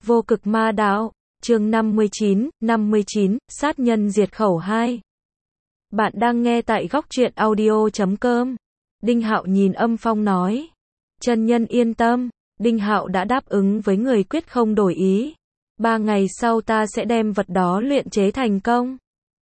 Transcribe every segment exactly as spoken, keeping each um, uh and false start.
Vô cực ma đạo, chương năm mươi chín, năm mươi chín, sát nhân diệt khẩu hai. Bạn đang nghe tại góc truyện audio chấm com. Đinh Hạo nhìn Âm Phong nói. Chân nhân yên tâm, Đinh Hạo đã đáp ứng với người quyết không đổi ý. Ba ngày sau ta sẽ đem vật đó luyện chế thành công.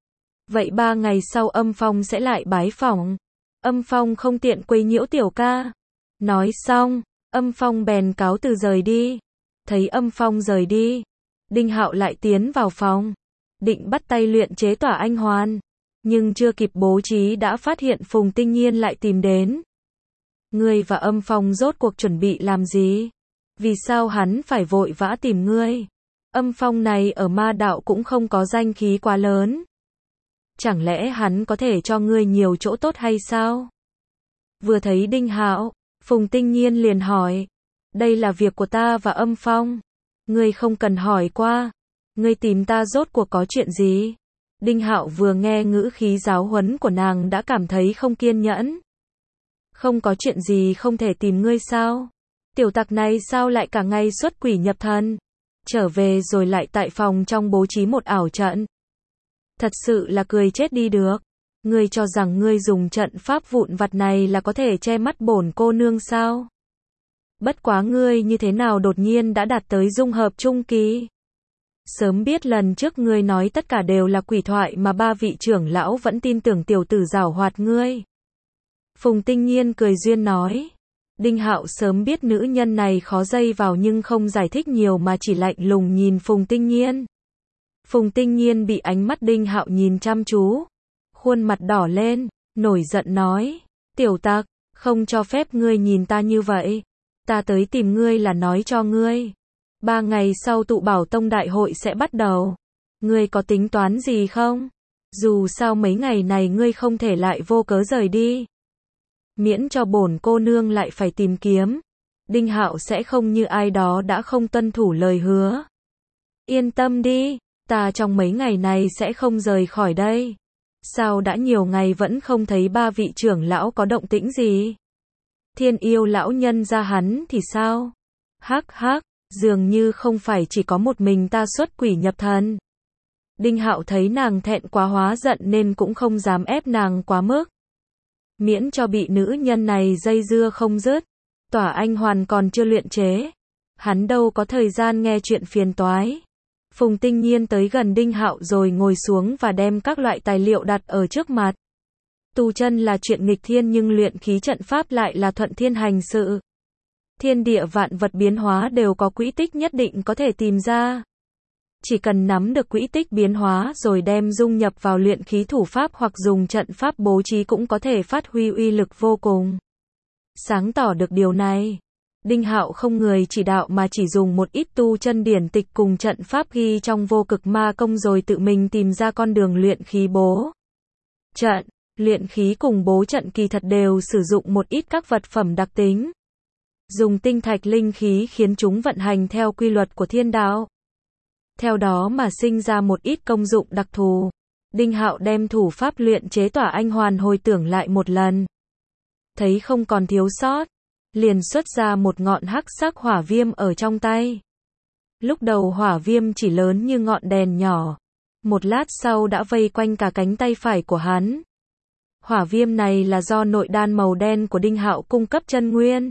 Vậy ba ngày sau Âm Phong sẽ lại bái phỏng. Âm Phong không tiện quấy nhiễu tiểu ca. Nói xong, Âm Phong bèn cáo từ rời đi. Thấy Âm Phong rời đi, Đinh Hạo lại tiến vào phòng, định bắt tay luyện chế tỏa anh hoàn, nhưng chưa kịp bố trí đã phát hiện Phùng Tinh Nhiên lại tìm đến. Ngươi và Âm Phong rốt cuộc chuẩn bị làm gì? Vì sao hắn phải vội vã tìm ngươi? Âm Phong này ở ma đạo cũng không có danh khí quá lớn. Chẳng lẽ hắn có thể cho ngươi nhiều chỗ tốt hay sao? Vừa thấy Đinh Hạo, Phùng Tinh Nhiên liền hỏi. Đây là việc của ta và Âm Phong. Ngươi không cần hỏi qua. Ngươi tìm ta rốt cuộc có chuyện gì? Đinh Hạo vừa nghe ngữ khí giáo huấn của nàng đã cảm thấy không kiên nhẫn. Không có chuyện gì không thể tìm ngươi sao? Tiểu tặc này sao lại cả ngày xuất quỷ nhập thần? Trở về rồi lại tại phòng trong bố trí một ảo trận. Thật sự là cười chết đi được. Ngươi cho rằng ngươi dùng trận pháp vụn vặt này là có thể che mắt bổn cô nương sao? Bất quá ngươi như thế nào đột nhiên đã đạt tới dung hợp trung kỳ? Sớm biết lần trước ngươi nói tất cả đều là quỷ thoại mà ba vị trưởng lão vẫn tin tưởng tiểu tử giảo hoạt ngươi. Phùng Tinh Nhiên cười duyên nói. Đinh Hạo sớm biết nữ nhân này khó dây vào nhưng không giải thích nhiều mà chỉ lạnh lùng nhìn Phùng Tinh Nhiên. Phùng Tinh Nhiên bị ánh mắt Đinh Hạo nhìn chăm chú, khuôn mặt đỏ lên, nổi giận nói. Tiểu tặc, không cho phép ngươi nhìn ta như vậy. Ta tới tìm ngươi là nói cho ngươi. Ba ngày sau tụ bảo tông đại hội sẽ bắt đầu. Ngươi có tính toán gì không? Dù sao mấy ngày này ngươi không thể lại vô cớ rời đi. Miễn cho bổn cô nương lại phải tìm kiếm. Đinh Hạo sẽ không như ai đó đã không tuân thủ lời hứa. Yên tâm đi, ta trong mấy ngày này sẽ không rời khỏi đây. Sao đã nhiều ngày vẫn không thấy ba vị trưởng lão có động tĩnh gì? Thiên yêu lão nhân ra hắn thì sao? Hắc hắc, dường như không phải chỉ có một mình ta xuất quỷ nhập thần. Đinh Hạo thấy nàng thẹn quá hóa giận nên cũng không dám ép nàng quá mức. Miễn cho bị nữ nhân này dây dưa không dứt. Tỏa anh hoàn còn chưa luyện chế. Hắn đâu có thời gian nghe chuyện phiền toái. Phùng Tinh Nhiên tới gần Đinh Hạo rồi ngồi xuống và đem các loại tài liệu đặt ở trước mặt. Tu chân là chuyện nghịch thiên nhưng luyện khí trận pháp lại là thuận thiên hành sự. Thiên địa vạn vật biến hóa đều có quỹ tích nhất định có thể tìm ra. Chỉ cần nắm được quỹ tích biến hóa rồi đem dung nhập vào luyện khí thủ pháp hoặc dùng trận pháp bố trí cũng có thể phát huy uy lực vô cùng. Sáng tỏ được điều này, Đinh Hạo không người chỉ đạo mà chỉ dùng một ít tu chân điển tịch cùng trận pháp ghi trong vô cực ma công rồi tự mình tìm ra con đường luyện khí bố trận. Luyện khí cùng bố trận kỳ thật đều sử dụng một ít các vật phẩm đặc tính. Dùng tinh thạch linh khí khiến chúng vận hành theo quy luật của thiên đạo. Theo đó mà sinh ra một ít công dụng đặc thù. Đinh Hạo đem thủ pháp luyện chế tỏa anh hoàn hồi tưởng lại một lần. Thấy không còn thiếu sót, liền xuất ra một ngọn hắc sắc hỏa viêm ở trong tay. Lúc đầu hỏa viêm chỉ lớn như ngọn đèn nhỏ. Một lát sau đã vây quanh cả cánh tay phải của hắn. Hỏa viêm này là do nội đan màu đen của Đinh Hạo cung cấp chân nguyên.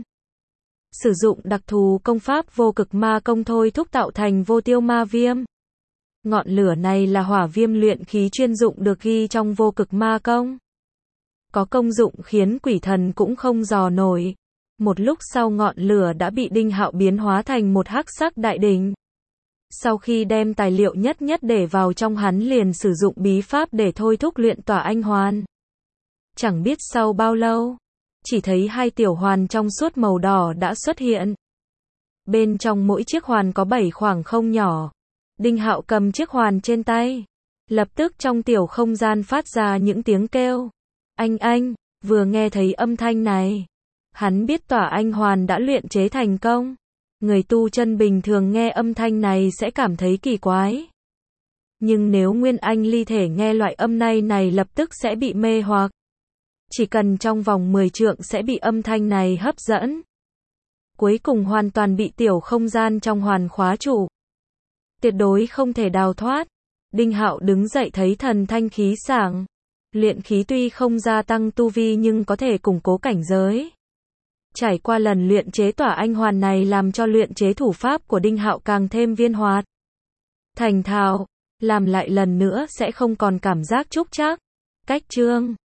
Sử dụng đặc thù công pháp vô cực ma công thôi thúc tạo thành vô tiêu ma viêm. Ngọn lửa này là hỏa viêm luyện khí chuyên dụng được ghi trong vô cực ma công. Có công dụng khiến quỷ thần cũng không dò nổi. Một lúc sau ngọn lửa đã bị Đinh Hạo biến hóa thành một hắc sắc đại đỉnh. Sau khi đem tài liệu nhất nhất để vào trong hắn liền sử dụng bí pháp để thôi thúc luyện tỏa anh hoàn. Chẳng biết sau bao lâu, chỉ thấy hai tiểu hoàn trong suốt màu đỏ đã xuất hiện. Bên trong mỗi chiếc hoàn có bảy khoảng không nhỏ. Đinh Hạo cầm chiếc hoàn trên tay. Lập tức trong tiểu không gian phát ra những tiếng kêu. Anh anh, vừa nghe thấy âm thanh này. Hắn biết tỏa anh hoàn đã luyện chế thành công. Người tu chân bình thường nghe âm thanh này sẽ cảm thấy kỳ quái. Nhưng nếu Nguyên Anh ly thể nghe loại âm này này lập tức sẽ bị mê hoặc. Chỉ cần trong vòng mười trượng sẽ bị âm thanh này hấp dẫn. Cuối cùng hoàn toàn bị tiểu không gian trong hoàn khóa trụ. tuyệt đối không thể đào thoát. Đinh Hạo đứng dậy thấy thần thanh khí sảng. Luyện khí tuy không gia tăng tu vi nhưng có thể củng cố cảnh giới. Trải qua lần luyện chế tỏa anh hoàn này làm cho luyện chế thủ pháp của Đinh Hạo càng thêm viên hoạt. Thành thạo, làm lại lần nữa sẽ không còn cảm giác trúc trác. Cách chương